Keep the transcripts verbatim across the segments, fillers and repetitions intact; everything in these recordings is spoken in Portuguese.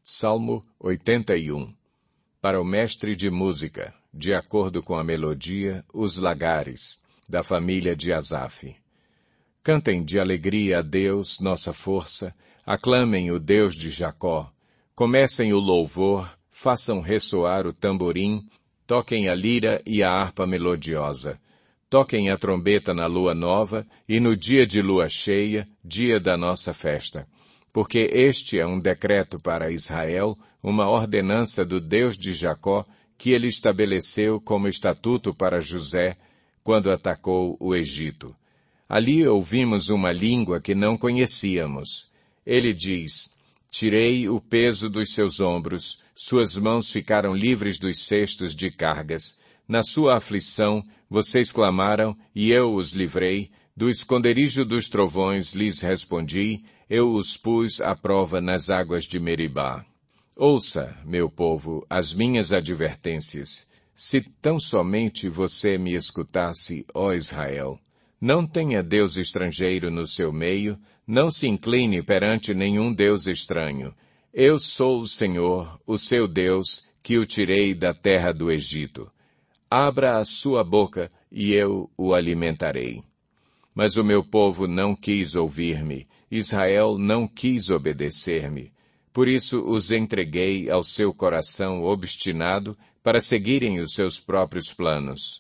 Salmo oitenta e um. Para o mestre de música, de acordo com a melodia, os lagares, da família de Asaf. Cantem de alegria a Deus, nossa força, aclamem o Deus de Jacó, comecem o louvor, façam ressoar o tamborim, toquem a lira e a harpa melodiosa. Toquem a trombeta na lua nova e no dia de lua cheia, dia da nossa festa. Porque este é um decreto para Israel, uma ordenança do Deus de Jacó, que ele estabeleceu como estatuto para José, quando atacou o Egito. Ali ouvimos uma língua que não conhecíamos. Ele diz, tirei o peso dos seus ombros, suas mãos ficaram livres dos cestos de cargas. Na sua aflição, vocês clamaram, e eu os livrei. Do esconderijo dos trovões lhes respondi, eu os pus à prova nas águas de Meribá. Ouça, meu povo, as minhas advertências. Se tão somente você me escutasse, ó Israel. Não tenha Deus estrangeiro no seu meio, não se incline perante nenhum Deus estranho. Eu sou o Senhor, o seu Deus, que o tirei da terra do Egito. Abra a sua boca, e eu o alimentarei. Mas o meu povo não quis ouvir-me, Israel não quis obedecer-me. Por isso os entreguei ao seu coração obstinado para seguirem os seus próprios planos.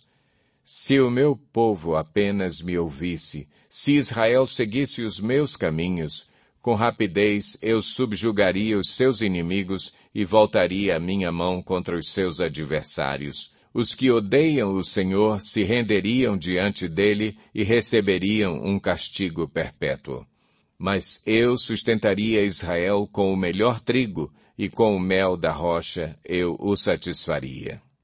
Se o meu povo apenas me ouvisse, se Israel seguisse os meus caminhos, com rapidez eu subjugaria os seus inimigos e voltaria a minha mão contra os seus adversários. Os que odeiam o Senhor se renderiam diante dele e receberiam um castigo perpétuo. Mas eu sustentaria Israel com o melhor trigo, e com o mel da rocha eu o satisfaria.